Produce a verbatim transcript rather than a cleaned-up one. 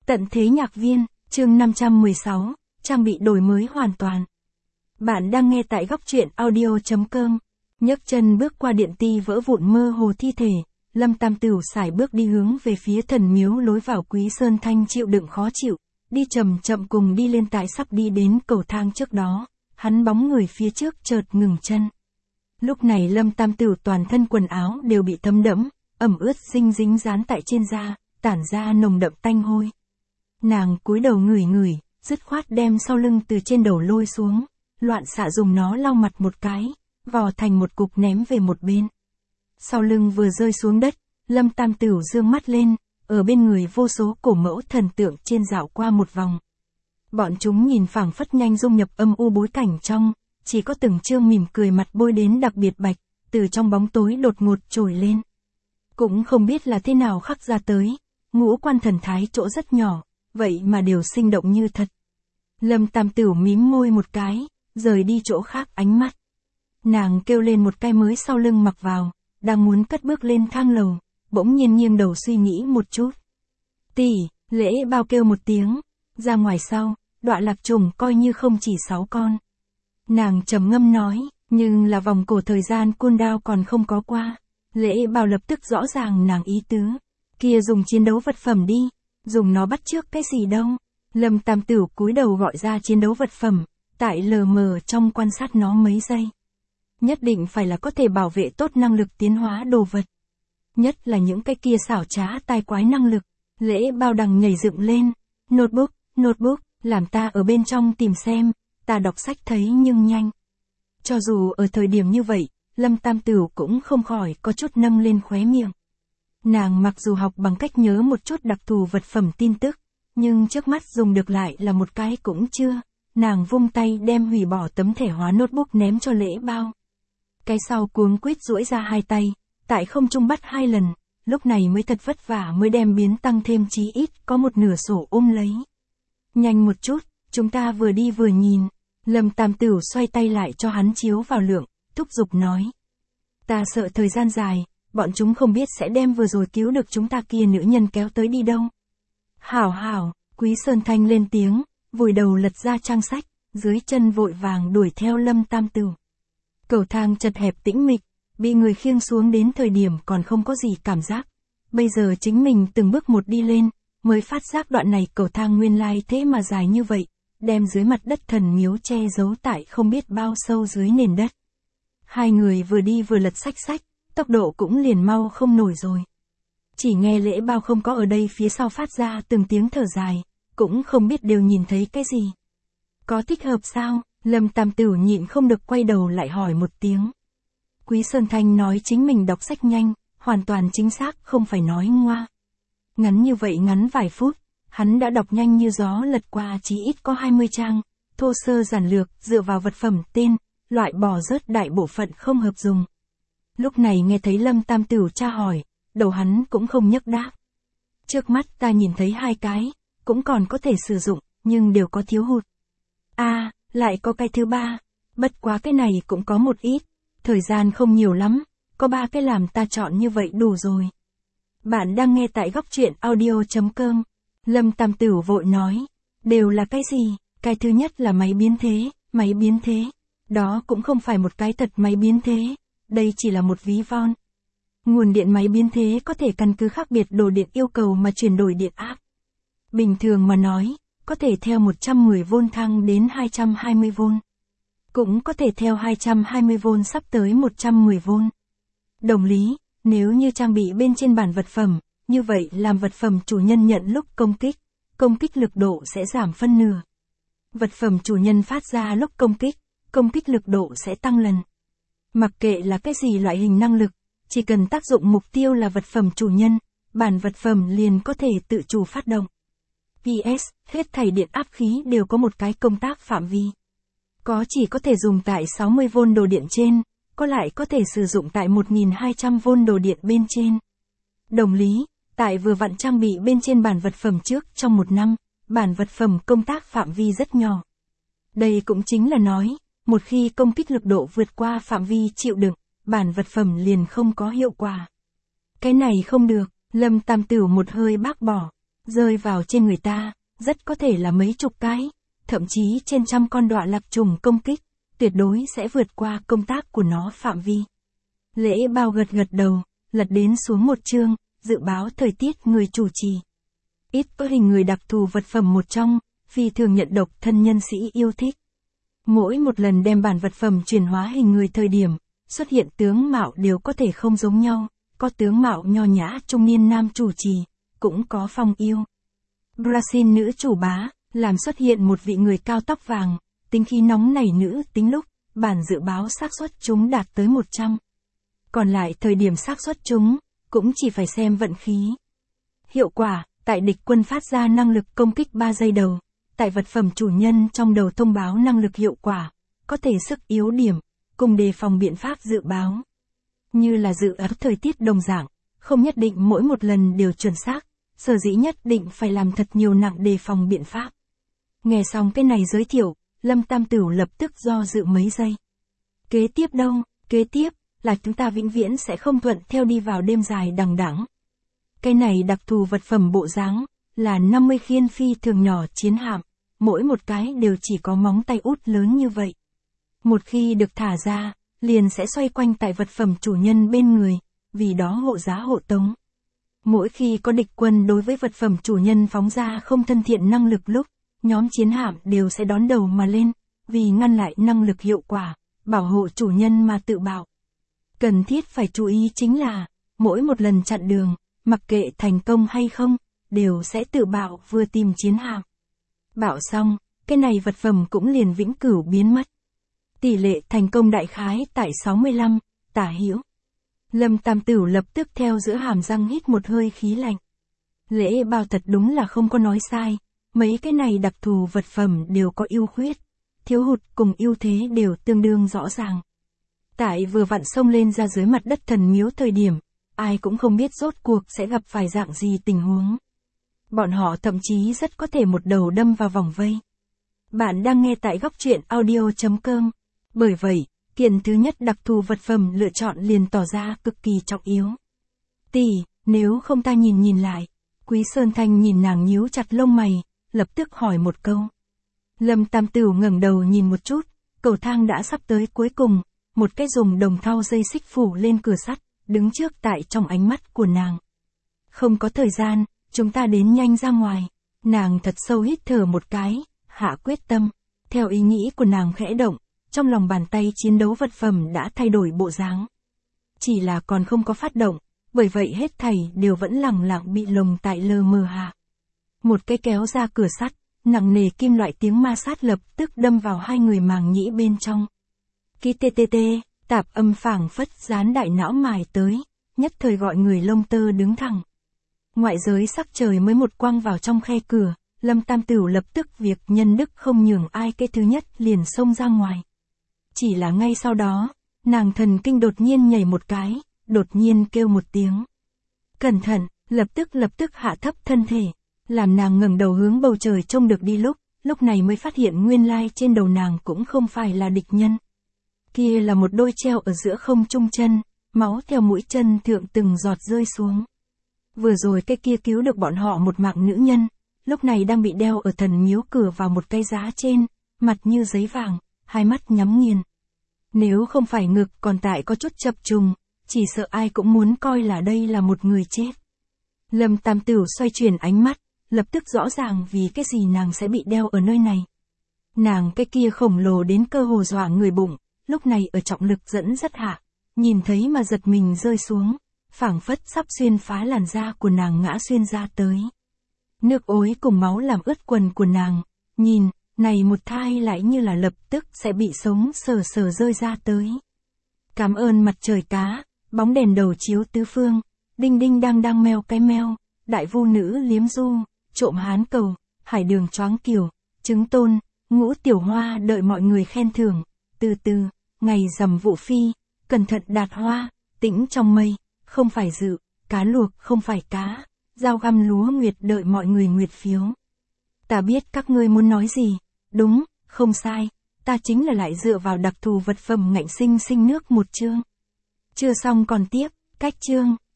Tận thế nhạc viên, chương năm trăm mười sáu, trang bị đổi mới hoàn toàn. Bạn đang nghe tại góc truyện audio chấm com. Nhấc chân bước qua điện ti vỡ vụn mơ hồ thi thể, Lâm Tam Tửu sải bước đi hướng về phía thần miếu lối vào Quý Sơn Thanh chịu đựng khó chịu, đi chậm chậm cùng đi lên tại sắp đi đến cầu thang trước đó, hắn bóng người phía trước chợt ngừng chân. Lúc này Lâm Tam Tửu toàn thân quần áo đều bị thấm đẫm, ẩm ướt dinh dính dán tại trên da, tản ra nồng đậm tanh hôi. Nàng cúi đầu ngửi ngửi, dứt khoát đem sau lưng từ trên đầu lôi xuống, loạn xạ dùng nó lau mặt một cái, vò thành một cục ném về một bên. Sau lưng vừa rơi xuống đất, Lâm Tam Tửu dương mắt lên, ở bên người vô số cổ mẫu thần tượng trên dạo qua một vòng. Bọn chúng nhìn phảng phất nhanh dung nhập âm u bối cảnh trong, chỉ có từng trương mỉm cười mặt bôi đến đặc biệt bạch, từ trong bóng tối đột ngột trồi lên. Cũng không biết là thế nào khắc ra tới, ngũ quan thần thái chỗ rất nhỏ, vậy mà đều sinh động như thật. Lâm Tam Tửu mím môi một cái, rời đi chỗ khác ánh mắt. Nàng kêu lên một cái mới sau lưng mặc vào, đang muốn cất bước lên thang lầu, bỗng nhiên nghiêng đầu suy nghĩ một chút. Tỷ, Lễ Bao kêu một tiếng, ra ngoài sau, đọa lạc trùng coi như không chỉ sáu con. Nàng trầm ngâm nói, nhưng là vòng cổ thời gian cooldown còn không có qua. Lễ Bao lập tức rõ ràng nàng ý tứ. Kia dùng chiến đấu vật phẩm đi, dùng nó bắt chước cái gì đâu. Lâm Tam Tửu cúi đầu gọi ra chiến đấu vật phẩm, tại lờ mờ trong quan sát nó mấy giây. Nhất định phải là có thể bảo vệ tốt năng lực tiến hóa đồ vật. Nhất là những cái kia xảo trá tai quái năng lực. Lễ Bao đằng nhảy dựng lên. Notebook, notebook, làm ta ở bên trong tìm xem, ta đọc sách thấy nhưng nhanh. Cho dù ở thời điểm như vậy, Lâm Tam Tửu cũng không khỏi có chút nâng lên khóe miệng. Nàng mặc dù học bằng cách nhớ một chút đặc thù vật phẩm tin tức, nhưng trước mắt dùng được lại là một cái cũng chưa. Nàng vung tay đem hủy bỏ tấm thẻ hóa notebook ném cho Lễ Bao. Cái sau cuống quýt duỗi ra hai tay, tại không trung bắt hai lần, lúc này mới thật vất vả mới đem biến tăng thêm chí ít có một nửa sổ ôm lấy. Nhanh một chút, chúng ta vừa đi vừa nhìn. Lâm Tam Tửu xoay tay lại cho hắn chiếu vào lượng, thúc giục nói. Ta sợ thời gian dài, bọn chúng không biết sẽ đem vừa rồi cứu được chúng ta kia nữ nhân kéo tới đi đâu. Hảo hảo, Quý Sơn Thanh lên tiếng, vùi đầu lật ra trang sách, dưới chân vội vàng đuổi theo Lâm Tam Tửu. Cầu thang chật hẹp tĩnh mịch, bị người khiêng xuống đến thời điểm còn không có gì cảm giác. Bây giờ chính mình từng bước một đi lên, mới phát giác đoạn này cầu thang nguyên lai thế mà dài như vậy, đem dưới mặt đất thần miếu che giấu tại không biết bao sâu dưới nền đất. Hai người vừa đi vừa lật sách sách, tốc độ cũng liền mau không nổi rồi. Chỉ nghe Lễ Bao không có ở đây phía sau phát ra từng tiếng thở dài, cũng không biết đều nhìn thấy cái gì. Có thích hợp sao? Lâm Tam Tửu nhịn không được quay đầu lại hỏi một tiếng. Quý Sơn Thanh nói chính mình đọc sách nhanh, hoàn toàn chính xác không phải nói ngoa. Ngắn như vậy ngắn vài phút, hắn đã đọc nhanh như gió lật qua chí ít có hai mươi trang, thô sơ giản lược, dựa vào vật phẩm tên, loại bỏ rớt đại bộ phận không hợp dùng. Lúc này nghe thấy Lâm Tam Tửu tra hỏi, đầu hắn cũng không nhấc đáp. Trước mắt ta nhìn thấy hai cái, cũng còn có thể sử dụng, nhưng đều có thiếu hụt. A, à, lại có cái thứ ba, bất quá cái này cũng có một ít, thời gian không nhiều lắm, có ba cái làm ta chọn như vậy đủ rồi. Bạn đang nghe tại góc truyện audio chấm com. Lâm Tam Tửu vội nói, đều là cái gì? Cái thứ nhất là máy biến thế, máy biến thế. Đó cũng không phải một cái thật máy biến thế, đây chỉ là một ví von. Nguồn điện máy biến thế có thể căn cứ khác biệt đồ điện yêu cầu mà chuyển đổi điện áp. Bình thường mà nói, có thể theo một trăm mười vôn thăng đến hai trăm hai mươi vôn. Cũng có thể theo hai trăm hai mươi vôn sắp tới một trăm mười vôn. Đồng lý, nếu như trang bị bên trên bản vật phẩm, như vậy làm vật phẩm chủ nhân nhận lúc công kích, công kích lực độ sẽ giảm phân nửa. Vật phẩm chủ nhân phát ra lúc công kích, công kích lực độ sẽ tăng lần. Mặc kệ là cái gì loại hình năng lực, chỉ cần tác dụng mục tiêu là vật phẩm chủ nhân, bản vật phẩm liền có thể tự chủ phát động. pê ét, hết thảy điện áp khí đều có một cái công tác phạm vi. Có chỉ có thể dùng tại sáu mươi vôn đồ điện trên, có lại có thể sử dụng tại một nghìn hai trăm vôn đồ điện bên trên. Đồng lý, tại vừa vặn trang bị bên trên bản vật phẩm trước trong một năm, bản vật phẩm công tác phạm vi rất nhỏ. Đây cũng chính là nói, một khi công kích lực độ vượt qua phạm vi chịu đựng, bản vật phẩm liền không có hiệu quả. Cái này không được, Lâm Tam Tửu một hơi bác bỏ. rơi vào trên người ta, rất có thể là mấy chục cái, thậm chí trên trăm con đọa lạc trùng công kích, tuyệt đối sẽ vượt qua công tác của nó phạm vi. Lễ bao gật gật đầu, lật đến xuống một chương, dự báo thời tiết người chủ trì. Ít có hình người đặc thù vật phẩm một trong, phi thường nhận độc thân nhân sĩ yêu thích. Mỗi một lần đem bản vật phẩm chuyển hóa hình người thời điểm, xuất hiện tướng mạo đều có thể không giống nhau, có tướng mạo nho nhã trung niên nam chủ trì, cũng có phong yêu. Brazil nữ chủ bá, làm xuất hiện một vị người cao tóc vàng, tính khí nóng nảy nữ tính lúc, bản dự báo xác suất chúng đạt tới một trăm. Còn lại thời điểm xác suất chúng, cũng chỉ phải xem vận khí. Hiệu quả, tại địch quân phát ra năng lực công kích ba giây đầu, tại vật phẩm chủ nhân trong đầu thông báo năng lực hiệu quả, có thể sức yếu điểm, cùng đề phòng biện pháp dự báo. Như là dự báo thời tiết đồng dạng, không nhất định mỗi một lần đều chuẩn xác, sở dĩ nhất định phải làm thật nhiều nặng đề phòng biện pháp. Nghe xong cái này giới thiệu, Lâm Tam Tửu lập tức do dự mấy giây. Kế tiếp đâu, kế tiếp, là chúng ta vĩnh viễn sẽ không thuận theo đi vào đêm dài đằng đẵng. Cái này đặc thù vật phẩm bộ dáng, là năm mươi khiên phi thường nhỏ chiến hạm, mỗi một cái đều chỉ có móng tay út lớn như vậy. Một khi được thả ra, liền sẽ xoay quanh tại vật phẩm chủ nhân bên người, vì đó hộ giá hộ tống. Mỗi khi có địch quân đối với vật phẩm chủ nhân phóng ra không thân thiện năng lực lúc, nhóm chiến hạm đều sẽ đón đầu mà lên, vì ngăn lại năng lực hiệu quả, bảo hộ chủ nhân mà tự bạo. Cần thiết phải chú ý chính là, mỗi một lần chặn đường, mặc kệ thành công hay không, đều sẽ tự bạo vừa tìm chiến hạm. Bạo xong, cái này vật phẩm cũng liền vĩnh cửu biến mất. Tỷ lệ thành công đại khái tại sáu mươi lăm, tả hữu. Lâm Tam Tửu lập tức theo giữa hàm răng hít một hơi khí lạnh. Lễ bao thật đúng là không có nói sai, mấy cái này đặc thù vật phẩm đều có ưu khuyết, thiếu hụt cùng ưu thế đều tương đương rõ ràng. Tại vừa vặn xông lên ra dưới mặt đất thần miếu thời điểm, ai cũng không biết rốt cuộc sẽ gặp phải dạng gì tình huống. Bọn họ thậm chí rất có thể một đầu đâm vào vòng vây. Bạn đang nghe tại góc truyện audio chấm com. Bởi vậy, kiện thứ nhất đặc thù vật phẩm lựa chọn liền tỏ ra cực kỳ trọng yếu. Tỷ, nếu không ta nhìn nhìn lại. Quý Sơn Thanh nhìn nàng nhíu chặt lông mày, lập tức hỏi một câu. Lâm Tam Tửu ngẩng đầu nhìn một chút, cầu thang đã sắp tới cuối cùng, một cái dùng đồng thau dây xích phủ lên cửa sắt, đứng trước tại trong ánh mắt của nàng. Không có thời gian, chúng ta đến nhanh ra ngoài. Nàng thật sâu hít thở một cái, hạ quyết tâm. Theo ý nghĩ của nàng khẽ động, trong lòng bàn tay chiến đấu vật phẩm đã thay đổi bộ dáng. Chỉ là còn không có phát động, bởi vậy hết thảy đều vẫn lẳng lặng bị lồng tại lờ mờ hạ. Một cái kéo ra cửa sắt, nặng nề kim loại tiếng ma sát lập tức đâm vào hai người màng nhĩ bên trong. Kí tê tê tê, tạp âm phảng phất dán đại não mài tới, nhất thời gọi người lông tơ đứng thẳng. Ngoại giới sắc trời mới một quang vào trong khe cửa, Lâm Tam Tửu lập tức việc nhân đức không nhường ai cái thứ nhất liền xông ra ngoài. Chỉ là ngay sau đó, nàng thần kinh đột nhiên nhảy một cái, đột nhiên kêu một tiếng. Cẩn thận, lập tức lập tức hạ thấp thân thể, làm nàng ngẩng đầu hướng bầu trời trông được đi lúc, lúc này mới phát hiện nguyên lai trên đầu nàng cũng không phải là địch nhân. Kia là một đôi treo ở giữa không trung chân, máu theo mũi chân thượng từng giọt rơi xuống. Vừa rồi cái kia cứu được bọn họ một mạng nữ nhân, lúc này đang bị đeo ở thần miếu cửa vào một cây giá trên, mặt như giấy vàng, hai mắt nhắm nghiền. Nếu không phải ngực còn tại có chút chập trùng, chỉ sợ ai cũng muốn coi là đây là một người chết. Lâm Tam Tửu xoay chuyển ánh mắt, lập tức rõ ràng vì cái gì nàng sẽ bị đeo ở nơi này. Nàng cái kia khổng lồ đến cơ hồ dọa người bụng, lúc này ở trọng lực dẫn rất hạ, nhìn thấy mà giật mình rơi xuống, phảng phất sắp xuyên phá làn da của nàng ngã xuyên ra tới. Nước ối cùng máu làm ướt quần của nàng, nhìn, này một thai lại như là lập tức sẽ bị sống sờ sờ rơi ra tới. Cảm ơn mặt trời cá, bóng đèn đầu chiếu tứ phương, đinh đinh đang đang meo cái meo, đại vu nữ liếm du, trộm hán cầu, hải đường choáng kiều, trứng tôn, ngũ tiểu hoa đợi mọi người khen thưởng, từ từ, ngày rằm vụ phi, cẩn thận đạt hoa, tĩnh trong mây, không phải dự, cá luộc không phải cá, dao găm lúa nguyệt đợi mọi người nguyệt phiếu. Ta biết các ngươi muốn nói gì, đúng, không sai, ta chính là lại dựa vào đặc thù vật phẩm ngạnh sinh sinh nước một chương. Chưa xong còn tiếp, cách chương.